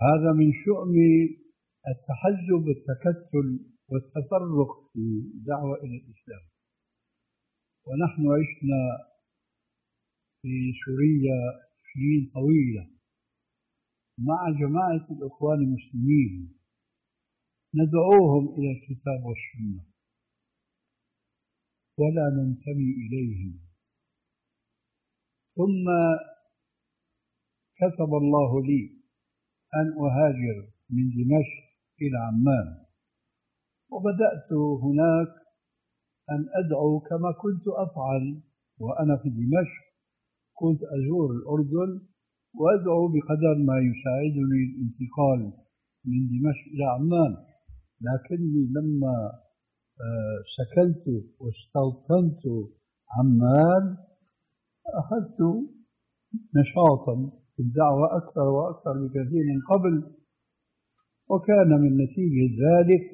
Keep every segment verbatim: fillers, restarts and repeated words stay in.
هذا من شؤم التحزب والتكتل والتفرق في الدعوة إلى الإسلام. ونحن عشنا في سوريا سنين طويلة مع جماعة الإخوان المسلمين ندعوهم إلى الكتاب والسنة ولا ننتمي إليهم. ثم كتب الله لي أن أهاجر من دمشق إلى عمان، وبدأت هناك أن أدعو كما كنت أفعل وأنا في دمشق. كنت أزور الأردن وأدعو بقدر ما يساعدني الانتقال من دمشق إلى عمان، لكني لما سكنت واستوطنت عمان أخذت نشاطا في الدعوة أكثر وأكثر بكثير من قبل، وكان من نتيجة ذلك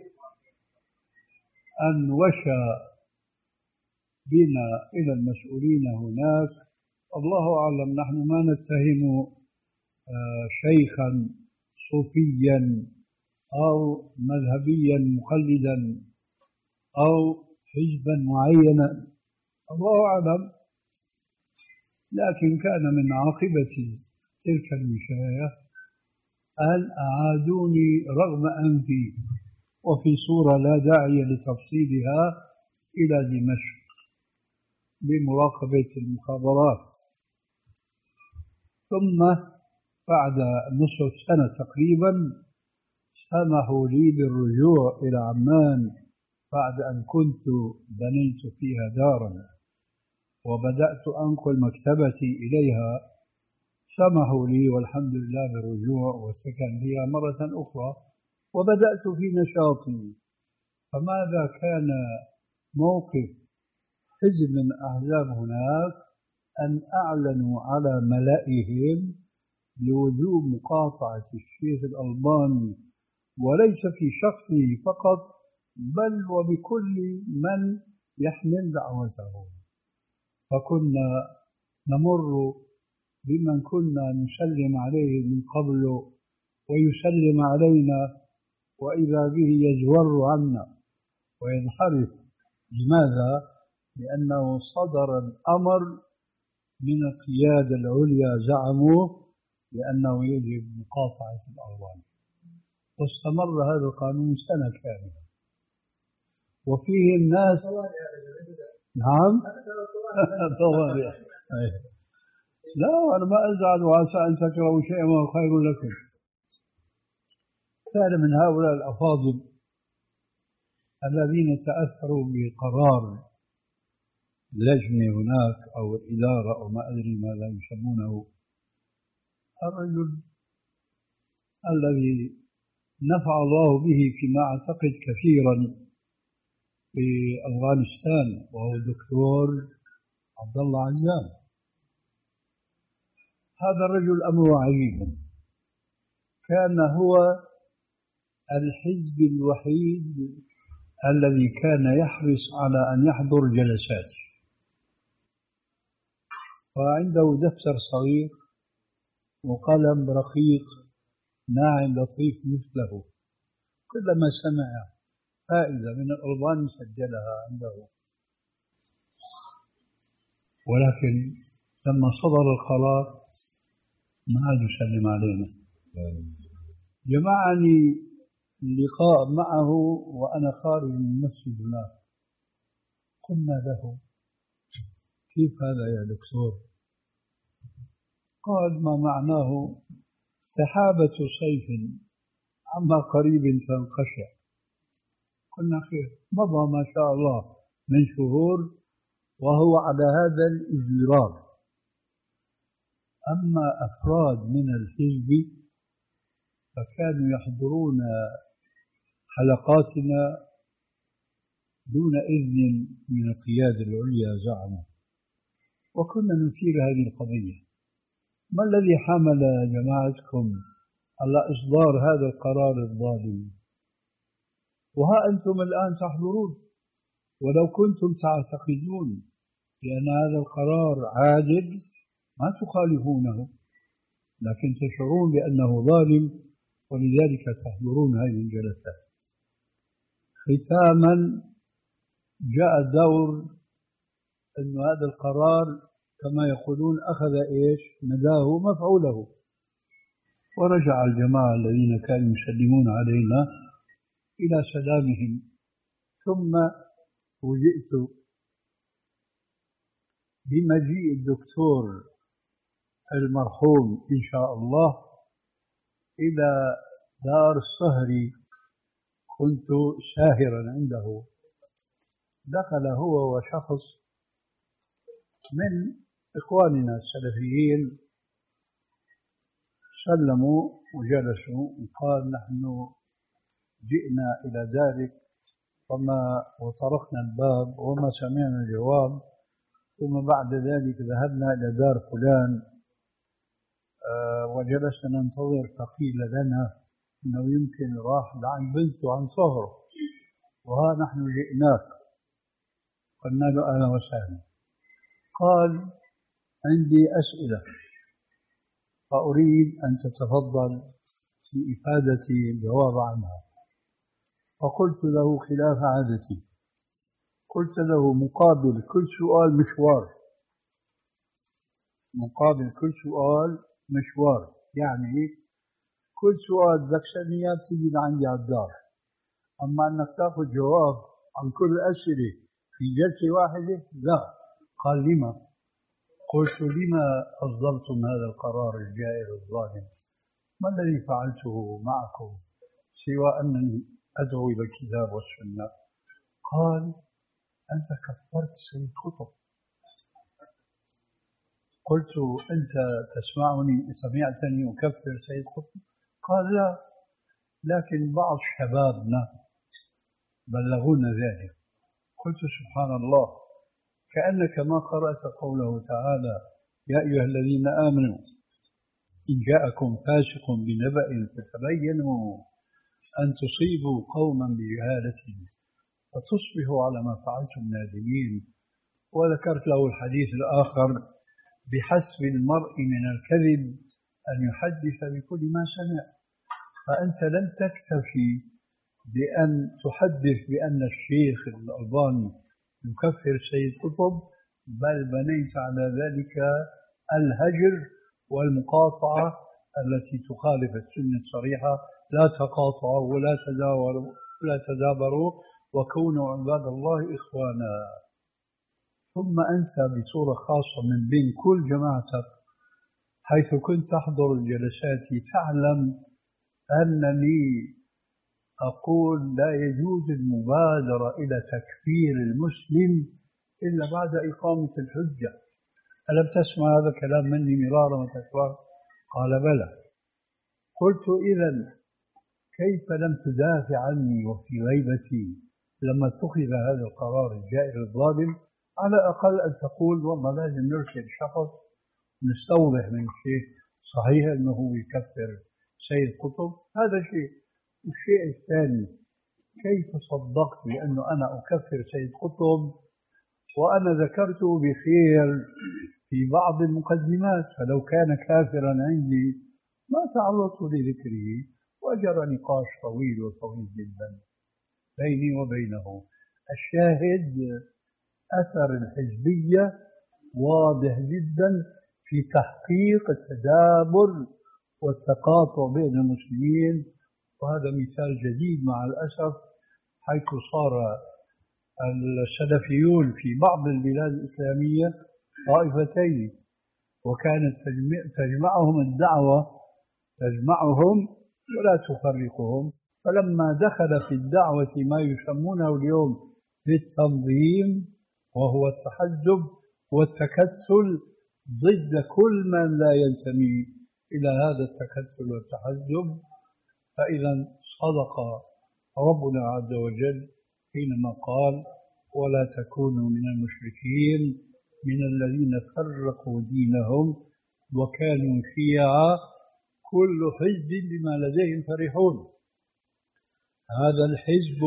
أن وشى بنا إلى المسؤولين هناك. الله أعلم، نحن ما نتهم شيخا صوفيا أو مذهبيا مقلدا أو حزبا معينا، الله أعلم. لكن كان من عاقبة تلك الوشاية أن أعادوني رغم أنفي وفي صورة لا داعي لتفصيلها إلى دمشق بمراقبة المخابرات. ثم بعد نصف سنة تقريبا سمحوا لي بالرجوع إلى عمان بعد أن كنت بنيت فيها دارا وبدأت أنقل مكتبتي إليها. سمحوا لي والحمد لله بالرجوع والسكن فيها مرة أخرى وبدأت في نشاطي. فماذا كان موقف حزب من أحزاب هناك؟ أن أعلنوا على ملائهم بوجوب مقاطعة الشيخ الألباني، وليس في شخصه فقط بل وبكل من يحمل دعوته. فكنا نمر بمن كنا نسلم عليه من قبل ويسلم علينا، وإذا به يزور عنا وينحرف. لماذا؟ لأنه صدر الأمر من القيادة العليا، زعموا بأنه يجب مقاطعة الألباني. واستمر هذا القانون سنة كاملة وفيه الناس. نعم طوالي. لا، أنا ما أزعل وعسى أن تكرهوا شيئا وهو خير لكم. كان من هؤلاء الأفاضل الذين تأثروا بقرار اللجنة هناك أو الإدارة أو ما أدري ماذا يسمونه، الرجل الذي نفع الله به فيما أعتقد كثيرا في أفغانستان، وهو الدكتور عبد الله عزام. هذا الرجل أمره عجيب، كان هو الحزب الوحيد الذي كان يحرص على أن يحضر جلسات، وعنده دفتر صغير وقلم رقيق ناعم لطيف مثله. كلما سمع فائدة من الألباني سجلها عنده. ولكن لما صدر القرار ما عاد يسلم علينا. جمعني اللقاء معه وأنا خارج من المسجد هناك. قلنا له: كيف هذا يا دكتور؟ قال: ما معناه سحابة صيف عما قريب تنقشع. قلنا: خير. مضى ما شاء الله من شهور وهو على هذا الإجرار. أما أفراد من الحزب فكانوا يحضرون حلقاتنا دون إذن من القيادة العليا زعموا، وكنا نثير هذه القضية. ما الذي حمل جماعتكم على إصدار هذا القرار الظالم؟ وها أنتم الآن تحضرون، ولو كنتم تعتقدون بأن هذا القرار عادل ما تخالفونه، لكن تشعرون بأنه ظالم ولذلك تحضرون هذه الجلسات. ختاما، جاء دور أن هذا القرار كما يقولون أخذ إيش مداه مفعوله، ورجع الجماعة الذين كانوا يسلمون علينا إلى سلامهم. ثم فوجئت بمجيء الدكتور المرحوم إن شاء الله إلى دار الصهري. كنت ساهرا عنده، دخل هو وشخص من إخواننا السلفيين، سلموا وجلسوا وقال نحن جئنا إلى دارك، وما وطرقنا الباب وما سمعنا الجواب. ثم بعد ذلك ذهبنا إلى دار فلان أه وجلسنا ننتظر، فقيل لنا إنه يمكن راح عن بنته عن صهره، وها نحن جئناك. قلنا له أهلا وسهلا. قال عندي أسئلة فأريد أن تتفضل في إفادتي الجواب عنها. فقلت له خلاف عادتي، قلت له مقابل كل سؤال مشوار، مقابل كل سؤال مشوار، يعني كل سؤال بدك تسألني تيجي لعندي على الدار، أما أنك تأخذ جواب عن كل الأسئلة في جلسة واحدة لا. قال لما؟ قلت لما أصدرتم هذا القرار الجائر الظالم؟ ما الذي فعلته معكم سوى أنني أدعو إلى الكتاب والسنة؟ قال أنت كفرت سيد قطب. قلت أنت تسمعني سمعتني أكفر سيد قطب؟ قال لا، لكن بعض شبابنا بلغونا ذلك. قلت سبحان الله، كأنك ما قرأت قوله تعالى يا أيها الذين آمنوا إن جاءكم فاسق بنبأ فتبينوا أن تصيبوا قوما بجهالة فتصبحوا على ما فعلتم نادمين. وذكرت له الحديث الآخر بحسب المرء من الكذب أن يحدث بكل ما سمع. فأنت لم تكتفي بأن تحدث بأن الشيخ الألباني يكفر سيد قطب، بل بنيت على ذلك الهجر والمقاطعة التي تخالف السنة الصريحة: لا تقاطعوا ولا تداوروا ولا تدابروا وكونوا عباد الله إخوانا. ثم أنت بصورة خاصة من بين كل جماعتك حيث كنت تحضر الجلسات تعلم أنني أقول لا يجوز المبادرة إلى تكفير المسلم إلا بعد إقامة الحجة. ألم تسمع هذا الكلام مني مرارا وتكرارا؟ قال بلى. قلت إذن كيف لم تدافع عني وفي غيبتي لما اتخذ هذا القرار الجائر الظالم؟ على الأقل أن تقول والله لازم نرسل شخص نستوضح من الشيخ صحيح أنه يكفر سيد قطب. هذا شيء. الشيء الثاني، كيف صدقت بأنه أنا أكفر سيد قطب وأنا ذكرته بخير في بعض المقدمات؟ فلو كان كافرا عندي ما تعرضت لذكره. وجرى نقاش طويل وطويل جدا بيني وبينه. الشاهد أثر الحزبية واضح جدا في تحقيق التدابر والتقاطع بين المسلمين. وهذا مثال جديد مع الأسف، حيث صار السلفيون في بعض البلاد الإسلامية طائفتين، وكانت تجمعهم الدعوة تجمعهم ولا تفرقهم. فلما دخل في الدعوة ما يسمونه اليوم بالتنظيم، وهو التحزب والتكتل ضد كل من لا ينتمي إلى هذا التكتل والتحزب، فإذا صدق ربنا عز وجل حينما قال ولا تكونوا من المشركين من الذين فرقوا دينهم وكانوا شيعا كل حزب بما لديهم فرحون. هذا الحزب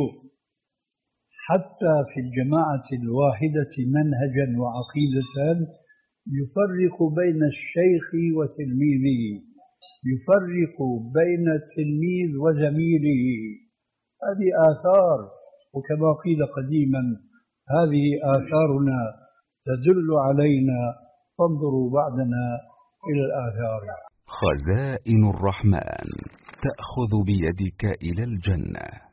حتى في الجماعة الواحدة منهجا وعقيدة يفرق بين الشيخ وتلميذه، يفرق بين التلميذ وزميله. هذه آثار، وكما قيل قديما هذه آثارنا تدل علينا، فانظروا بعدنا إلى الآثار. خزائن الرحمن تأخذ بيدك إلى الجنة.